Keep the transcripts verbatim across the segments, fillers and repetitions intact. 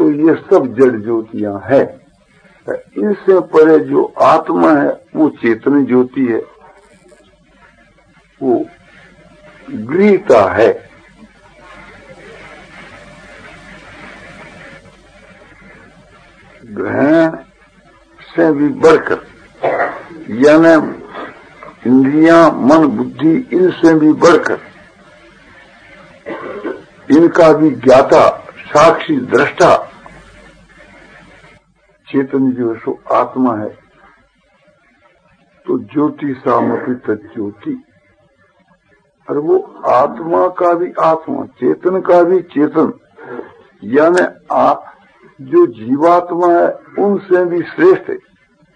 तो ये सब जड़ ज्योतियां है। इनसे परे जो आत्मा है वो चेतन ज्योति है, वो गृहीता है। ग्रहण से भी बढ़कर, यानी इंद्रियां, मन, बुद्धि, इनसे भी बढ़कर इनका भी ज्ञाता, साक्षी, दृष्टा चेतन जो है सो आत्मा है। तो ज्योति सामपि तज्ज्योति, और वो आत्मा का भी आत्मा, चेतन का भी चेतन, यानी जो जीवात्मा है उनसे भी श्रेष्ठ है।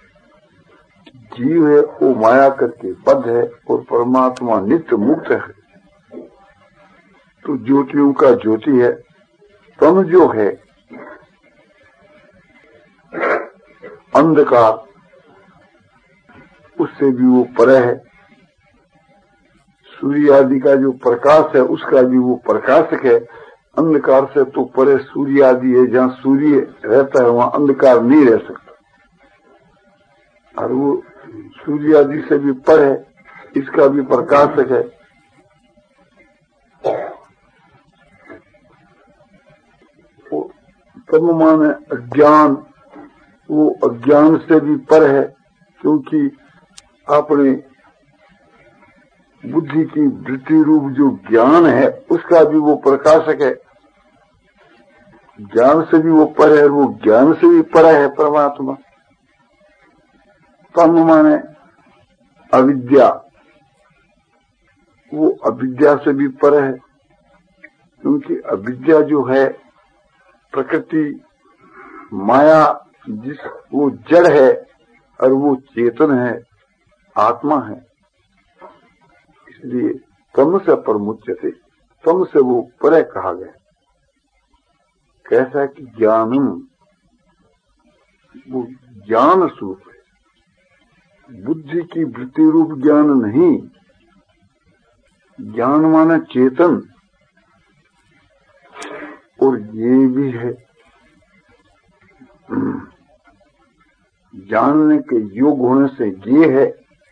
जीव है वो माया करके बद्ध है और परमात्मा नित्य मुक्त है। तो ज्योतियों का ज्योति है। तम जो है अंधकार, उससे भी वो परे है। सूर्य आदि का जो प्रकाश है उसका भी वो प्रकाशक है। अंधकार से तो परे सूर्य आदि है, जहाँ सूर्य रहता है वहाँ अंधकार नहीं रह सकता, और वो सूर्य आदि से भी पर है, इसका भी प्रकाशक है। तम माने अज्ञान, वो अज्ञान से भी पर है, क्योंकि अपने बुद्धि की वृत्ति रूप जो ज्ञान है उसका भी वो प्रकाशक है। ज्ञान से भी वो पर है, वो ज्ञान से भी पर है परमात्मा। तम माने अविद्या, वो अविद्या से भी पर है, क्योंकि अविद्या जो है प्रकृति माया, जिस वो जड़ है और वो चेतन है, आत्मा है। इसलिए तम से परमुच्यते, तम से वो परे कहा गया। कैसा कि ज्ञानम, वो ज्ञान स्वरूप है, बुद्धि की वृत्ति रूप ज्ञान नहीं। ज्ञान माना चेतन, और ये भी है जानने के योग होने से ये है।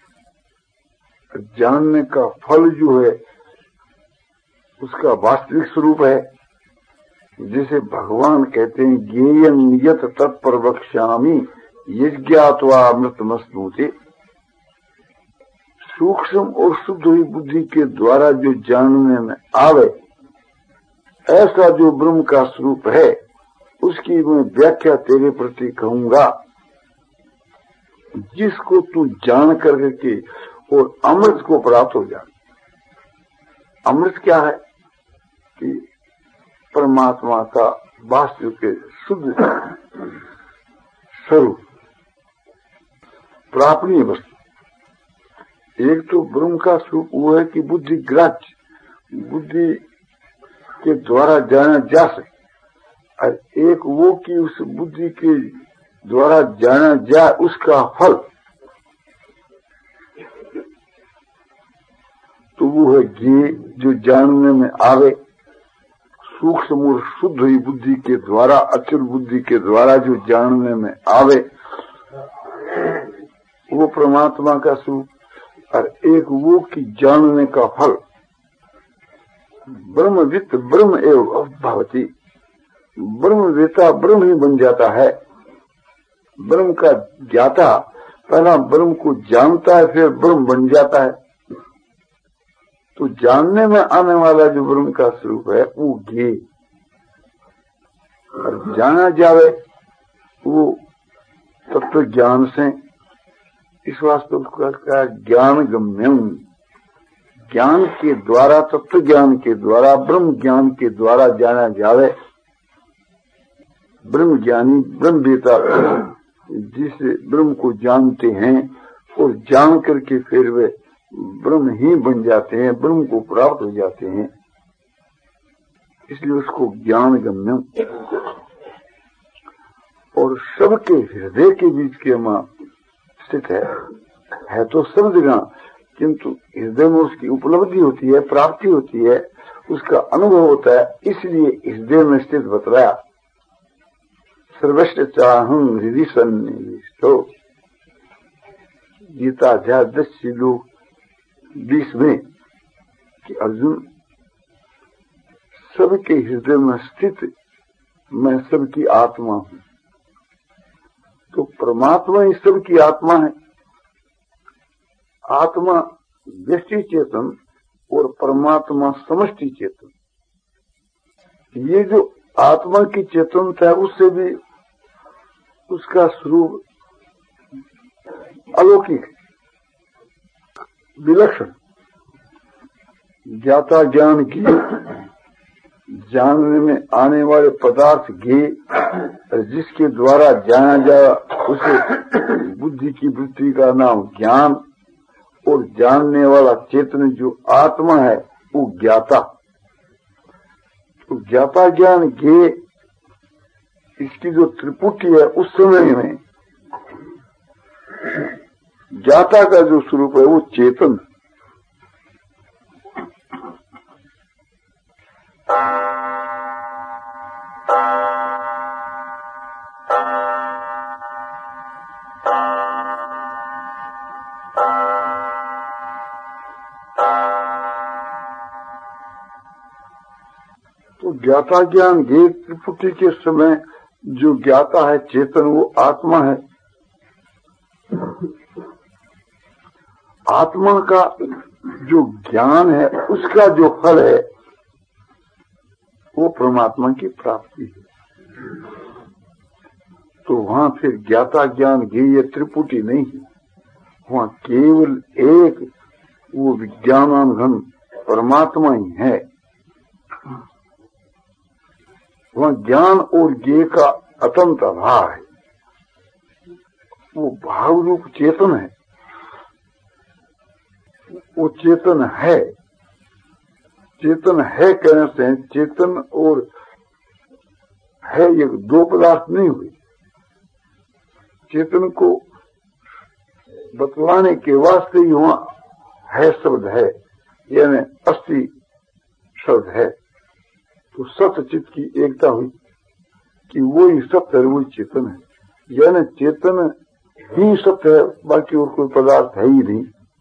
जानने का फल जो है उसका वास्तविक स्वरूप है। जिसे भगवान कहते हैं ज्ञेयं यत् तत्प्रवक्ष्यामि यज्ञात्वा अमृतमश्नुते। सूक्ष्म और शुद्ध हुई बुद्धि के द्वारा जो जानने में आवे, ऐसा जो ब्रह्म का स्वरूप है, उसकी मैं व्याख्या तेरे प्रति कहूंगा, जिसको तू जान करके और अमृत को प्राप्त हो जाए। अमृत क्या है कि परमात्मा का वास्तविक शुद्ध स्वरूप, प्रापणीय वस्तु। एक तो ब्रह्म का स्वरूप वो है कि बुद्धि ग्राह्य, बुद्धि के द्वारा जाना जा सके, और एक वो कि उस बुद्धि के द्वारा जाना जाए उसका फल, तो वो है ये जो जानने में आवे। सूक्ष्म और शुद्ध हुई बुद्धि के द्वारा, अचल बुद्धि के द्वारा जो जानने में आवे, वो परमात्मा का स्वरूप। और एक वो कि जानने का फल, ब्रह्मवित् ब्रह्म एवं भवति, ब्रह्मवेता ब्रह्म ही बन जाता है। ब्रह्म का ज्ञाता पहला ब्रह्म को जानता है, फिर ब्रह्म बन जाता है। तो जानने में आने वाला जो ब्रह्म का स्वरूप है वो ज्ञेय, और जाना जावे वो तत्व ज्ञान से। इस वास्तव का ज्ञान गम्यम, ज्ञान के द्वारा, तत्व ज्ञान के द्वारा, ब्रह्म ज्ञान के द्वारा जाना जावे। ब्रह्म ज्ञानी, ब्रह्मवेता जिस ब्रह्म को जानते हैं और जान करके फिर वे ब्रह्म ही बन जाते हैं, ब्रह्म को प्राप्त हो जाते हैं, इसलिए उसको ज्ञान गम्यम। और सबके हृदय के बीच के मां स्थित है, है तो सब जगह, किंतु हृदय में उसकी उपलब्धि होती है, प्राप्ति होती है, उसका अनुभव होता है, इसलिए हृदय में स्थित बतलाया। सर्वश्र चाहं हृदय सन्निविष्टो। गीता अध्याय दस श्लोक बीस में कि अर्जुन सबके हृदय में स्थित मैं सबकी आत्मा हूं। तो परमात्मा ही सबकी आत्मा है। आत्मा व्यष्टि चेतन और परमात्मा समष्टि चेतन। ये जो आत्मा की चेतनता है उससे भी उसका स्वरूप अलौकिक विलक्षण। ज्ञाता ज्ञान की जानने में आने वाले पदार्थ ज्ञेय, जिसके द्वारा जाना जाए उसे बुद्धि की वृत्ति का नाम ज्ञान, और जानने वाला चेतन जो आत्मा है वो ज्ञाता। तो ज्ञाता ज्ञान ज्ञेय इसकी जो त्रिपुटी है उस समय में ज्ञाता का जो स्वरूप है वो चेतन। तो ज्ञाता ज्ञान ज्ञेय त्रिपुटी के समय जो ज्ञाता है चेतन वो आत्मा है। आत्मा का जो ज्ञान है उसका जो फल है वो परमात्मा की प्राप्ति है। तो वहां फिर ज्ञाता ज्ञान ज्ञेय त्रिपुटी नहीं है, वहां केवल एक वो विज्ञानान घन परमात्मा ही है। वहां ज्ञान और ज्ञेय का अतंत अभाव है। वो भाव रूप चेतन है, वो चेतन है। चेतन है कहने से चेतन और है ये दो पदार्थ नहीं हुए। चेतन को बतलाने के वास्ते ही वहां है शब्द है, यानी अस्थि शब्द है। तो सत्य चित्त की एकता हुई कि वो ही सत्य है, वो चेतन है। यानी चेतन ही सत्य है, बाकी और कोई पदार्थ है ही नहीं।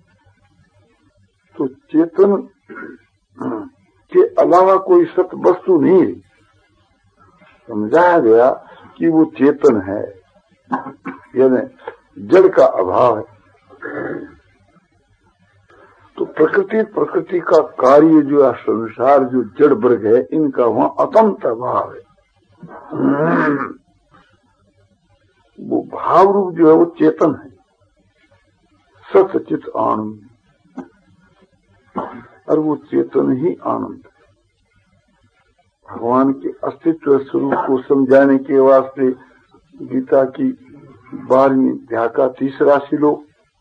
तो चेतन के अलावा कोई सत्य वस्तु नहीं है। समझाया गया कि वो चेतन है, यानी जड़ का अभाव है। तो प्रकृति प्रकृति का कार्य जो है संसार जो जड़ वर्ग है इनका वहां अतंत अभाव है। वो भाव रूप जो है वो चेतन है, सत्य चित आनंद, और वो चेतन ही आनंद है। भगवान के अस्तित्व स्वरूप को समझाने के वास्ते गीता की बारहवीं अध्याय का तीसरा श्लोक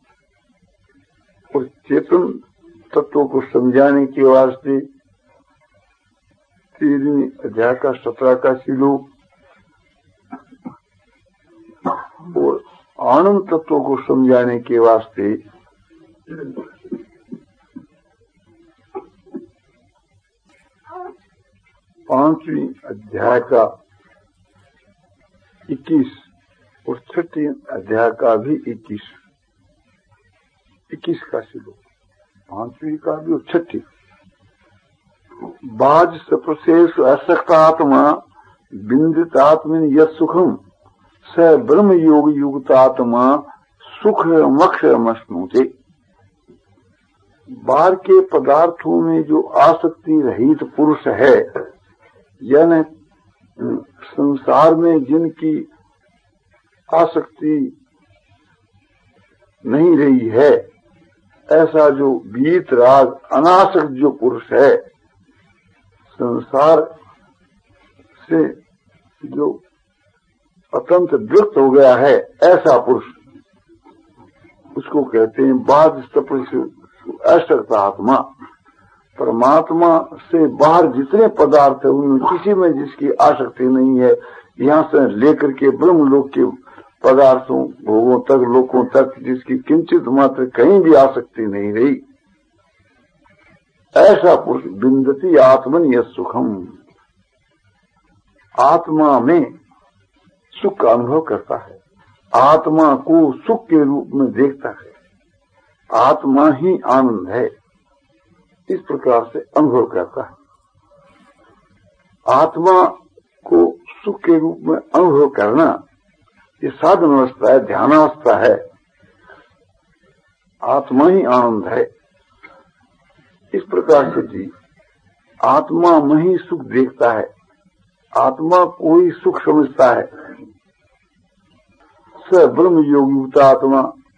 और चेतन तत्वों को समझाने के वास्ते तेरहवीं अध्याय का सत्रह का श्लोक और आनंद तत्वों को समझाने के वास्ते पांचवी अध्याय का इक्कीस और छठी अध्याय का भी इक्कीस इक्कीस का श्लोक, पांचवी का भी और छठी। बाज सप्रशेष असक्ता आत्मा बिंदित आत्मिन यत् सुखम स ब्रह्म योग युक्तात्मा सुख मक्ष मश्नुते। बाहर के पदार्थों में जो आसक्ति रहित पुरुष है, यानी संसार में जिनकी आसक्ति नहीं रही है, ऐसा जो बीत राग अनासक्त जो पुरुष है, संसार से जो अत्यंत विरक्त हो गया है, ऐसा पुरुष, उसको कहते हैं बाध असक्त आत्मा। परमात्मा से बाहर जितने पदार्थ है उनमें किसी में जिसकी आसक्ति नहीं है, यहाँ से लेकर के ब्रह्म लोक के पदार्थों भोगों तक लोकों तक जिसकी किंचित मात्र कहीं भी आसक्ति नहीं रही, ऐसा पुरुष बिंदती आत्मन यत् सुखम, आत्मा में सुख का अनुभव करता है, आत्मा को सुख के रूप में देखता है, आत्मा ही आनंद है, इस प्रकार से अनुभव करता है। आत्मा को सुख के रूप में अनुभव करना ये साधन अवस्था है, ध्यानावस्था है। आत्मा ही आनंद है, इस प्रकार से जी आत्मा में ही सुख देखता है, आत्मा को ही सुख समझता है। स ब्रह्म योग युक्त आत्मा,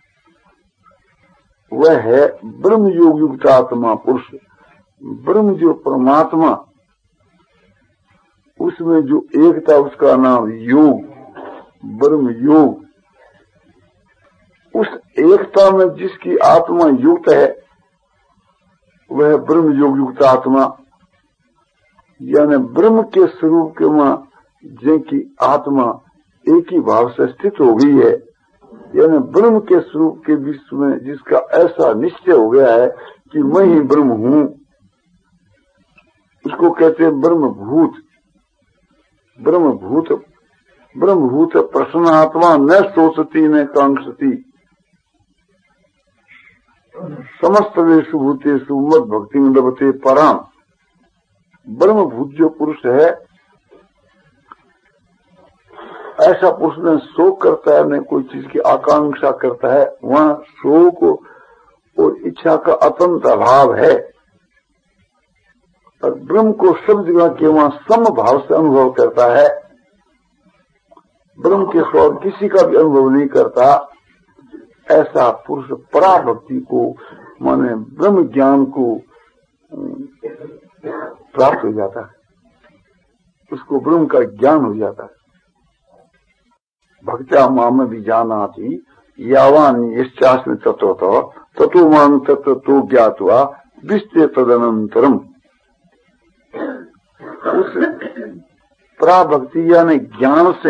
वह है ब्रह्म योग युक्त आत्मा पुरुष। ब्रह्म जो परमात्मा, उसमें जो एकता, उसका नाम योग, ब्रह्म योग। उस एकता में जिसकी आत्मा युक्त है वह ब्रह्म योग युक्त आत्मा, यानी ब्रह्म के स्वरूप के मां जिनकी आत्मा एक ही भाव से स्थित हो गई है, यानी ब्रह्म के स्वरूप के बीच में जिसका ऐसा निश्चय हो गया है कि मैं ही ब्रह्म हूं, उसको कहते हैं ब्रह्मभूत। ब्रह्मभूत ब्रह्मभूत प्रसन्न आत्मा न सोचती न कांक्षती, समस्त वेशु भूतेषु मद भक्ति लभते पराम। ब्रह्मभूत जो पुरुष है, ऐसा पुरुष न शोक करता है न कोई चीज की आकांक्षा करता है, वहां शोक और इच्छा का अत्यंत अभाव है। और ब्रह्म को सब जगह के वहां सम भाव से अनुभव करता है, ब्रह्म के सिवा किसी का भी अनुभव नहीं करता। ऐसा पुरुष पराभक्ति को, माने ब्रह्म ज्ञान को प्राप्त हो जाता है, उसको ब्रह्म का ज्ञान हो जाता है। भक्त्या माम भी जाना थी यावान यश्चास्मि तत्व तत्व मांग तत्व तो ज्ञात हुआ विस्ते तदनंतरम। उस पराभक्ति यानी ज्ञान से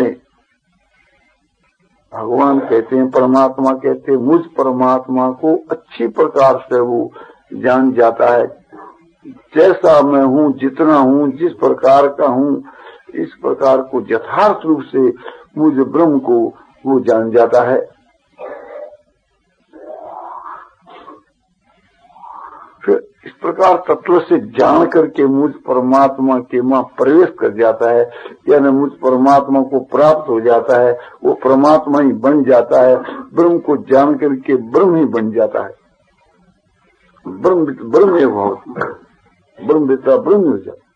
भगवान कहते हैं, परमात्मा कहते हैं, मुझ परमात्मा को अच्छी प्रकार से वो जान जाता है। जैसा मैं हूँ, जितना हूँ, जिस प्रकार का हूँ, इस प्रकार को यथार्थ रूप से मुझ ब्रह्म को वो जान जाता है। फिर इस प्रकार तत्व से जान करके मुझ परमात्मा के मां प्रवेश कर जाता है, यानी मुझ परमात्मा को प्राप्त हो जाता है, वो परमात्मा ही बन जाता है। ब्रह्म को जान करके ब्रह्म ही बन जाता है। ब्रह्म ब्रह्म भवति, ब्रह्म विद्या ब्रह्म हो जाता।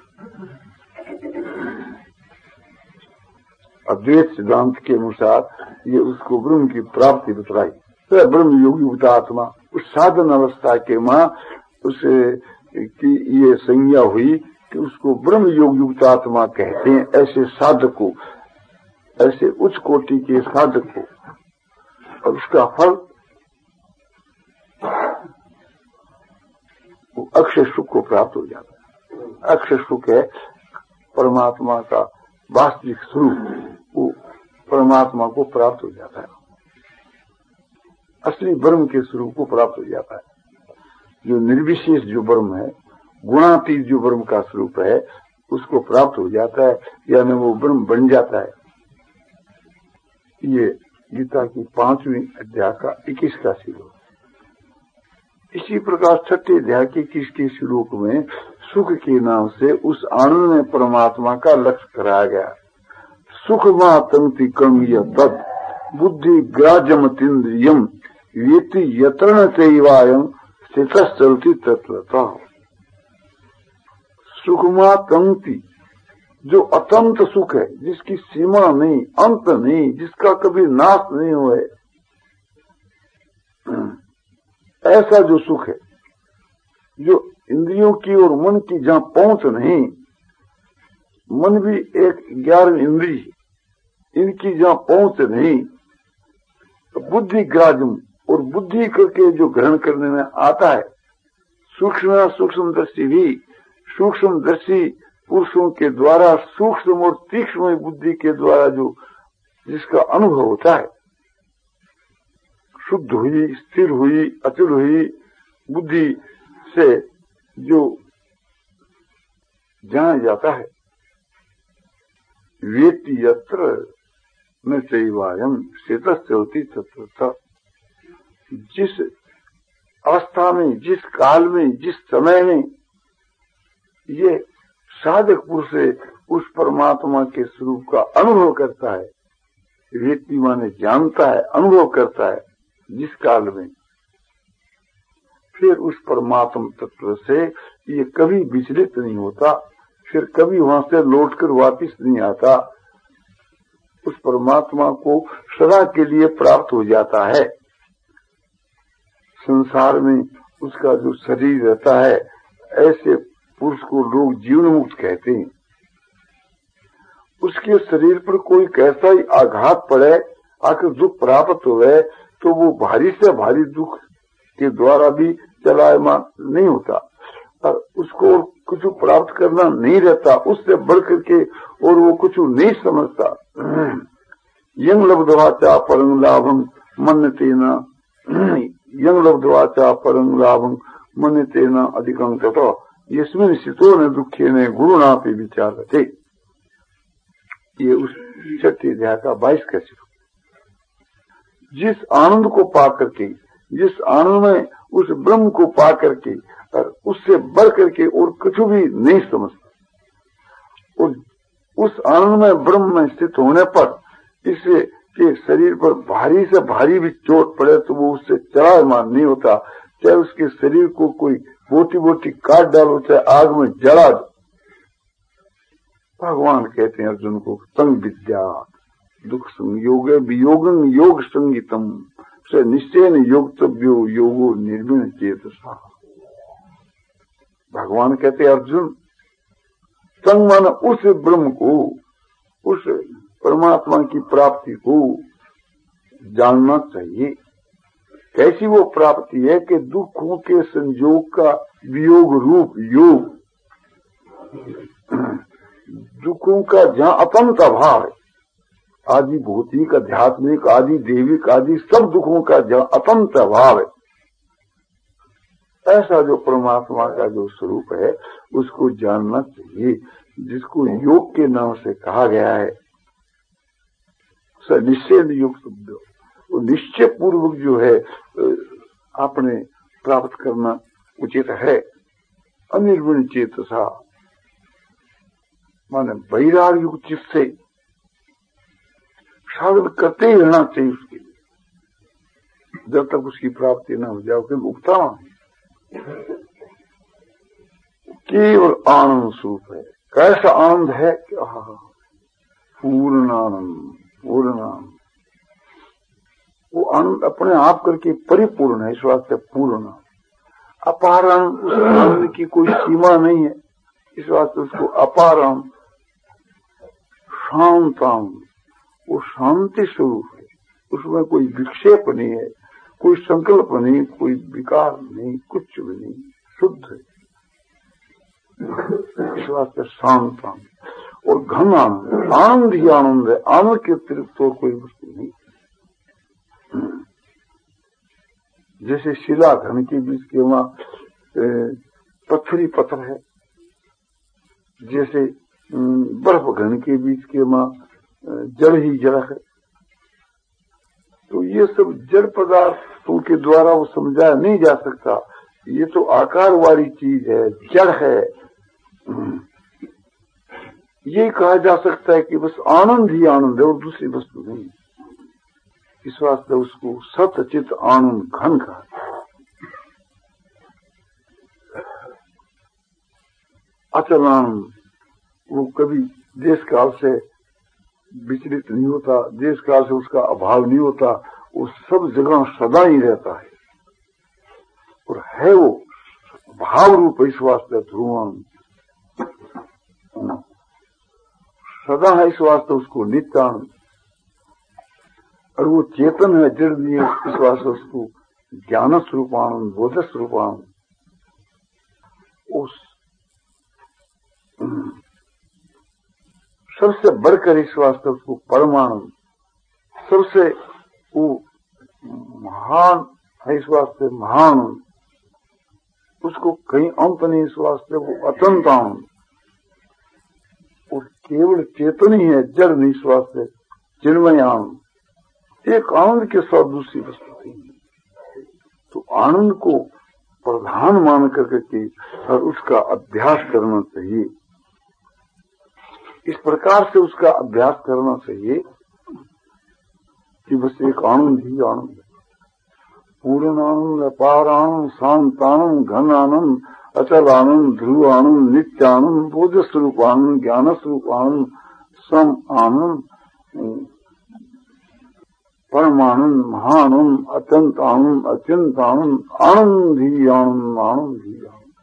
अद्वैत सिद्धांत के अनुसार ये उसको ब्रह्म की प्राप्ति बतलाई। तो ब्रह्म योग युक्त आत्मा, उस साधन अवस्था के मां उसे की ये संज्ञा हुई कि उसको ब्रह्म योग युक्त आत्मा कहते हैं। ऐसे साधक को, ऐसे उच्च कोटि के साधक को, और उसका फल वो अक्षय सुख को प्राप्त हो जाता है। अक्षय सुख है परमात्मा का वास्तविक स्वरूप, वो परमात्मा को प्राप्त हो जाता है, असली ब्रह्म के स्वरूप को प्राप्त हो जाता है। जो निर्विशेष जो ब्रह्म है, गुणातीत जो ब्रह्म का स्वरूप है, उसको प्राप्त हो जाता है, यानी वो ब्रह्म बन जाता है। ये गीता की पांचवी अध्याय का इक्कीस का श्लोक। इसी प्रकार छठे अध्याय के इक्कीस के श्लोक में सुख के नाम से उस आनंद में परमात्मा का लक्ष्य कराया गया। सुख मातंति कर्मीय तद बुद्धि ग्राजमतीन्द्रियम वेति यत्रण चैवायं स्थितः चलति तत्वतः। सुखमा तंक्ति, जो अतंत सुख है, जिसकी सीमा नहीं, अंत नहीं, जिसका कभी नाश नहीं हुए, ऐसा जो सुख है, जो इंद्रियों की और मन की जहां पहुंच नहीं, मन भी एक ग्यारह इंद्री, इनकी जहां पहुंच नहीं, तो बुद्धि ग्राजम, और बुद्धि करके जो ग्रहण करने में आता है, सूक्ष्म सूक्ष्म दृष्टि भी, सूक्ष्म दृष्टि पुरुषों के द्वारा सूक्ष्म और तीक्ष्ण बुद्धि के द्वारा जो जिसका अनुभव होता है, शुद्ध हुई, स्थिर हुई, अचल हुई बुद्धि से जो जाना जाता है, वेति यत्र न चैवायम चेतस्य होती तत्व। जिस अवस्था में, जिस काल में, जिस समय में ये साधक पुरुष उस परमात्मा के स्वरूप का अनुभव करता है, व्यक्ति माने जानता है, अनुभव करता है, जिस काल में, फिर उस परमात्मा तत्व से ये कभी विचलित नहीं होता, फिर कभी वहां से लौटकर वापिस नहीं आता, उस परमात्मा को सदा के लिए प्राप्त हो जाता है। संसार में उसका जो शरीर रहता है, ऐसे पुरुष को लोग जीवन मुक्त कहते हैं। उसके शरीर पर कोई कैसा ही आघात पड़े, आकर दुख प्राप्त हुए, तो वो भारी से भारी दुख के द्वारा भी चलायमान नहीं होता, और उसको कुछ प्राप्त करना नहीं रहता, उससे बढ़ करके और वो कुछ नहीं समझता। यंग लब्धवाचा परम लाभम मन्यतेना, यंग लब्धवाचा परम लाभम मन्यतेना अधिकं ततो यस्मिन् स्थितो न दुखे न गुरुणा पे विचार थे। ये उस छठे अध्याय का बाईस का श्लोक। जिस आनंद को पा करके, जिस आनंद में उस ब्रह्म को पा करके और उससे बढ़ करके और कुछ भी नहीं समझता, और उस आनंद में ब्रह्म में स्थित होने पर इससे के शरीर पर भारी से भारी भी चोट पड़े तो वो उससे चलायमान नहीं होता, चाहे उसके शरीर को कोई बोटी बोटी काट डालो, चाहे आग में जला दो। भगवान कहते हैं अर्जुन को, संग विद्या दुख संयोग वियोगं योग संगीतम से निश्चयन योगतव्यो योगो निर्विण चेतसा। भगवान कहते हैं अर्जुन, संग माना उस ब्रह्म को, उस परमात्मा की प्राप्ति को जानना चाहिए। कैसी वो प्राप्ति है कि दुखों के संयोग का वियोग रूप योग, दुखों का जहां अतंत अभाव है, आदि भौतिक आध्यात्मिक आदि देविक आदि सब दुखों का जहां अतंत अभाव है, ऐसा जो परमात्मा का जो स्वरूप है उसको जानना चाहिए, जिसको योग के नाम से कहा गया है। निश्चय योग शब्द, वो निश्चय पूर्वक जो है आपने प्राप्त करना उचित है। अनिर्विण चेतसा माने वैराग्य युक्त चित्त से साधन करते ही रहना चाहिए उसके लिए, जब तक उसकी प्राप्ति न हो जाए। क्योंकि उगता केवल आनंद स्वरूप है। कैसा आनंद है कि पूर्ण आनंद, पूर्ण आनंद, वो आनंद अपने आप करके परिपूर्ण है, इस वास्ते पूर्ण। अपार आनंद, उस आनंद की कोई सीमा नहीं है, इस वास्ते उसको अपार आनंद। शांत आनंद, वो शांति स्वरूप है, उसमें कोई विक्षेप नहीं है, कोई संकल्प नहीं, कोई विकार नहीं, कुछ भी नहीं, शुद्ध है, इस वास्ते शांत आनंद। और घन आनंद, आनंद ही आनंद है, आनंद के अतिरिक्त तो कोई वस्तु नहीं। जैसे शिला घन के बीच के वहां पत्थरी पत्थर है, जैसे बर्फ घन के बीच के वहां जड़ ही जड़ है, तो ये सब जड़ पदार्थों के द्वारा वो समझाया नहीं जा सकता। ये तो आकार वाली चीज है, जड़ है। ये कहा जा सकता है कि बस आनंद ही आनंद है और दूसरी वस्तु नहीं। इस वास्ते उसको सतचित आनंद घन कहा। अचल आनंद, वो कभी देश काल से विचलित नहीं होता, देश काल से उसका अभाव नहीं होता, वो सब जगह सदा ही रहता है और है वो भाव रूप। इस वास्ते ध्रुवान सदा है, इस वास्ते उसको नित्यानंद। और वो चेतन है, जड़ नहीं है, इस वास्ते उसको ज्ञान स्वरूपानंद, बोध स्वरूपानंद। उस सबसे बढ़कर इस वास्ते उसको परमानंद, सबसे वो महान है, इस वास्ते महान। उसको कहीं अंत नहीं, इस वास्ते वो अतंत आनंद। और केवल चेतन ही है, जड़ नहीं, इस वास्ते चिन्मय आनंद, एक आनंद के साथ दूसरी वस्तु नहीं। तो आनंद को प्रधान मान करके और उसका अभ्यास करना चाहिए। इस प्रकार से उसका अभ्यास करना चाहिए कि बस एक आनंद ही आनंद है, पूर्ण आनंद, अपार आनंद, शांत आनंद, घन आनंद, अचल आनंद, ध्रुव आनंद, नित्य आनंद, बोध स्वरूप आनंद, ज्ञान स्वरूप आनंद, सम आनंद, परमानंद, महानंद, अत्यंत आनंद, अत्यंत आनंद, आनंद ही आनंद, आनंद ही आनंद।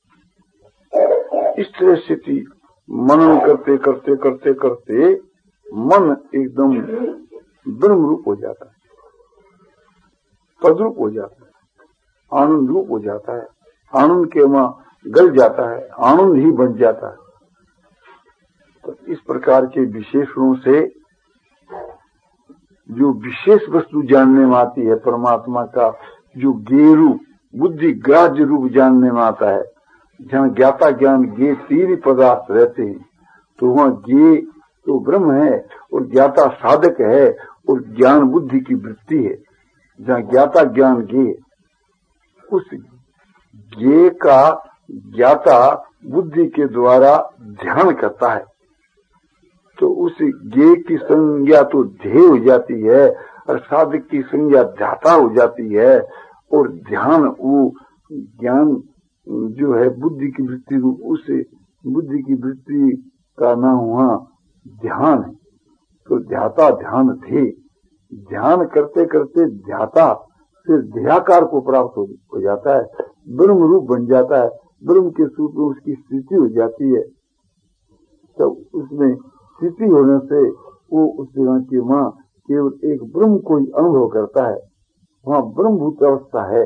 इस तरह स्थिति मनन करते करते करते करते मन एकदम ब्रह्म रूप हो जाता है, पदरूप हो जाता है, आनंद रूप हो जाता है, आनंद के वहां गल जाता है, आनंद ही बन जाता है। तो इस प्रकार के विशेषणों से जो विशेष वस्तु जानने में आती है, परमात्मा का जो गे रूप, बुद्धि ग्राह्य रूप जानने में आता है, जहाँ ज्ञाता ज्ञान गे तीन ही पदार्थ रहते हैं, तो वहाँ गे तो ब्रह्म है और ज्ञाता साधक है और ज्ञान बुद्धि की वृत्ति है। जहाँ ज्ञाता ज्ञान गे, उस गे का ज्ञाता बुद्धि के द्वारा ध्यान करता है, तो उस गे की संज्ञा तो ध्येय हो जाती है और साधक की संज्ञा ध्याता हो जाती है। और ध्यान वो ज्ञान जो है बुद्धि की वृत्ति रूप, उस बुद्धि की वृत्ति का नाम वहाँ ध्यान है। तो ध्याता ध्यान थे, ध्यान करते करते ध्याता फिर ध्याकार को प्राप्त हो, हो जाता है, ब्रह्म रूप बन जाता है, ब्रह्म के स्वरूप में उसकी स्थिति हो जाती है। तो उसमें स्थिति होने से वो उस जगह की वहाँ केवल एक ब्रह्म को ही अनुभव करता है, वहाँ ब्रह्मभूत अवस्था है।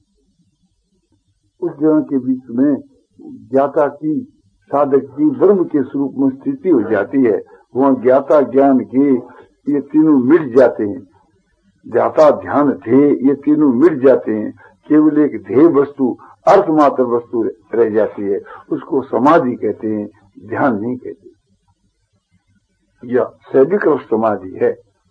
उस जगह के बीच में ज्ञाता की, साधक की ब्रह्म के स्वरूप में स्थिति हो जाती है, वहाँ ज्ञाता ज्ञान के ये तीनों मिट जाते हैं, ज्ञाता ध्यान ध्येय ये तीनों मिट जाते हैं, केवल एक ध्येय वस्तु अर्थमात्र वस्तु रह जाती है, उसको समाधि कहते हैं, ध्यान नहीं कहते। यह सविकल्प समाधि है।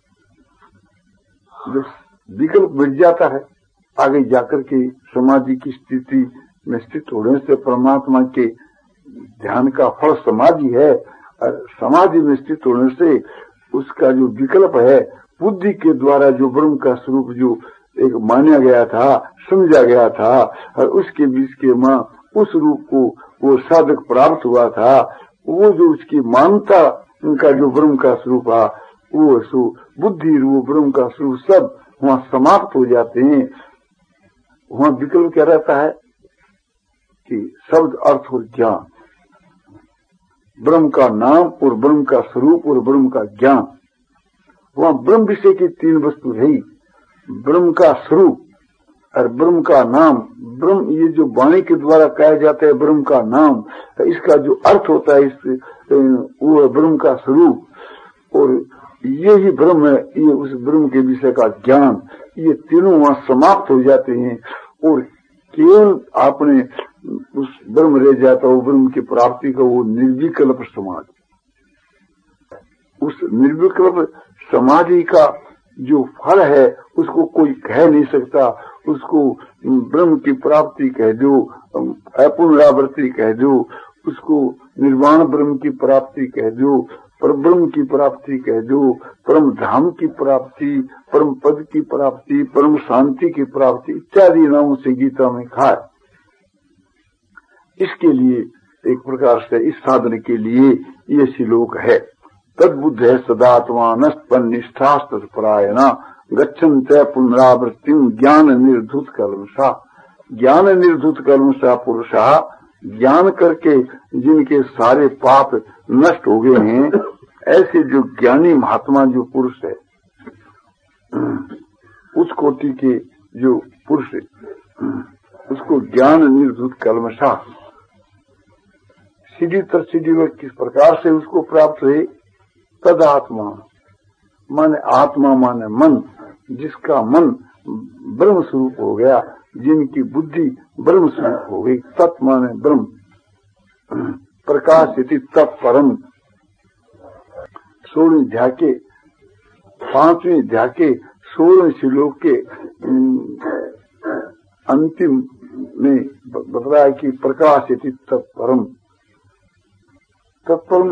जब विकल्प मिट जाता है, आगे जाकर के समाधि की स्थिति में स्थित होने से परमात्मा के ध्यान का फल समाधि है, और समाधि में स्थित होने से उसका जो विकल्प है, बुद्धि के द्वारा जो ब्रह्म का स्वरूप जो एक माना गया था, समझा गया था, और उसके बीच के मां उस रूप को वो साधक प्राप्त हुआ था, वो जो उसकी मानता उनका जो ब्रह्म का स्वरूप है, वो सु बुद्धि रूप ब्रह्म का स्वरूप सब वहाँ समाप्त हो जाते हैं। वहाँ विकल्प क्या रहता है कि शब्द अर्थ और ज्ञान, ब्रह्म का नाम और ब्रह्म का स्वरूप और ब्रह्म का ज्ञान। वहाँ ब्रह्म विषय की तीन वस्तु है, ब्रह्म का स्वरूप और ब्रह्म का नाम। ब्रह्म ये जो वाणी के द्वारा कहा जाता है ब्रह्म का नाम, इसका जो अर्थ होता है इस वो ब्रह्म का स्वरूप, और ये ही ब्रह्म है, ये उस ब्रह्म के विषय का ज्ञान। ये तीनों वहाँ समाप्त हो जाते हैं और केवल आपने उस ब्रह्म रह जाता हो, ब्रह्म की प्राप्ति का वो निर्विकल्प समाधि। उस निर्विकल्प समाधि का जो फल है उसको कोई कह नहीं सकता, उसको ब्रह्म की प्राप्ति कह दो, अपुनरावृत्ति कह दो, उसको निर्वाण ब्रह्म की प्राप्ति कह दो, पर ब्रह्म की प्राप्ति कह दो, परम धाम की प्राप्ति, परम पद की प्राप्ति, परम शांति की प्राप्ति इत्यादि नामों से गीता में कहा है। इसके लिए एक प्रकार से इस साधन के लिए ये श्लोक है। तद्बुद्ध है सदात्मा नस्तन निष्ठास्त परायणा गच्छन्त पुनरावृत्तिम ज्ञान निर्धुत कल्मषा। ज्ञान निर्धुत कल्मषा पुरुषा, ज्ञान करके जिनके सारे पाप नष्ट हो गए हैं, ऐसे जो ज्ञानी महात्मा जो पुरुष है, उस कोटि के जो पुरुष है, उसको ज्ञान निर्धुत कल्मषा सीधी तर सीधी किस प्रकार से उसको प्राप्त है। तद आत्मा माने आत्मा माने मन, जिसका मन ब्रह्म स्वरूप हो गया, जिनकी बुद्धि ब्रह्म स्वरूप हो गई। तत् माने ब्रह्म, प्रकाश इति तत्परम। सोनी झाके पांचवें अध्याय के सोलह श्लोक के अंतिम में बताया कि प्रकाशित तत्परम तत्परम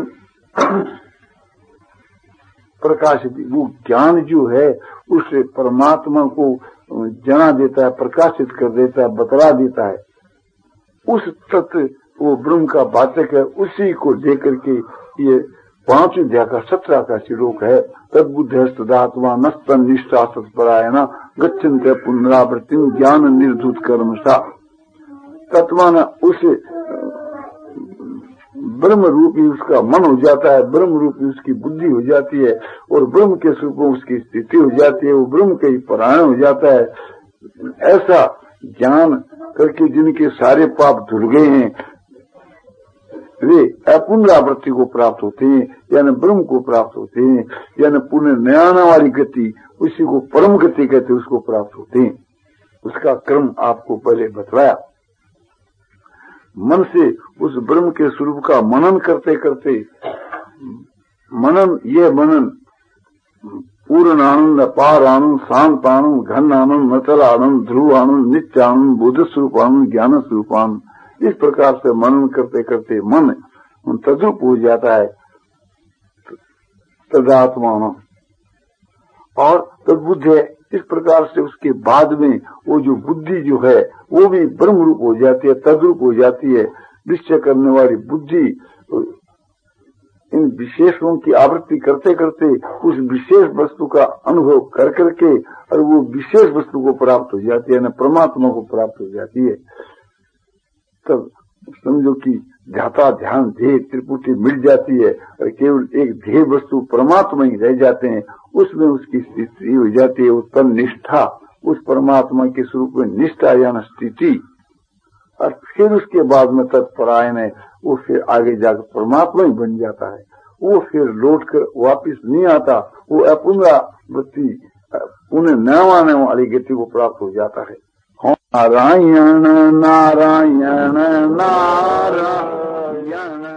प्रकाशित, वो ज्ञान जो है उससे परमात्मा को जना देता है, प्रकाशित कर देता है, बतला देता है। उस तत्व वो ब्रह्म का वाचक है, उसी को लेकर के ये पांच अध्याय का सत्रह का श्लोक है। तद्बुद्ध सदात्मा नस्तन निष्ठा सत्परायण गच्छन्ते पुनरावृत्ति ज्ञान निर्धूत कर्मसा। तत्मान उस ब्रह्म रूपी उसका मन हो जाता है, ब्रह्म रूपी उसकी बुद्धि हो जाती है और ब्रह्म के स्वरूप में उसकी स्थिति हो जाती है, वो ब्रह्म के ही परायण हो जाता है। ऐसा ज्ञान करके जिनके सारे पाप धुल गए हैं वे अपुनरावृत्ति को प्राप्त होते हैं, यानी ब्रह्म को प्राप्त होते हैं, यानी पुनः नयाना वाली गति, उसी को परम गति कहते हैं, उसको प्राप्त होते हैं। उसका क्रम आपको पहले बतलाया। मन से उस ब्रह्म के स्वरूप का मनन करते करते, मनन ये मनन पूर्ण आनंद, अपार आनंद, शांत आनंद, घन आनंद, नचल आनंद, ध्रुव आनंद, नित्य आनंद, बोध स्वरूप आनंद, ज्ञान स्वरूप आनंद, इस प्रकार से मनन करते करते मन तद्रूप हो जाता है तदात्मा और तद्बुद्ध है। इस प्रकार से उसके बाद में वो जो बुद्धि जो है वो भी ब्रह्म रूप हो जाती है, तद्रूप हो जाती है। निश्चय करने वाली बुद्धि इन विशेषों की आवृत्ति करते करते उस विशेष वस्तु का अनुभव कर करके और वो विशेष वस्तु को प्राप्त हो जाती है, न परमात्मा को प्राप्त हो जाती है। तब समझो कि ध्याता ध्यान ध्येय त्रिपुटी मिल जाती है और केवल एक ध्येय वस्तु परमात्मा ही रह जाते हैं। उसमें उसकी स्थिति हो जाती है उत्पन्न निष्ठा, उस परमात्मा के स्वरूप में निष्ठा यानी स्थिति। और फिर उसके बाद में तत्परायण है, वो फिर आगे जाकर परमात्मा ही बन जाता है। वो फिर लौट कर वापिस नहीं आता, वो अपुनरावृत्ति पुनः नवा नवा वाली गति को प्राप्त हो जाता है। नारायण नारायण नारायण।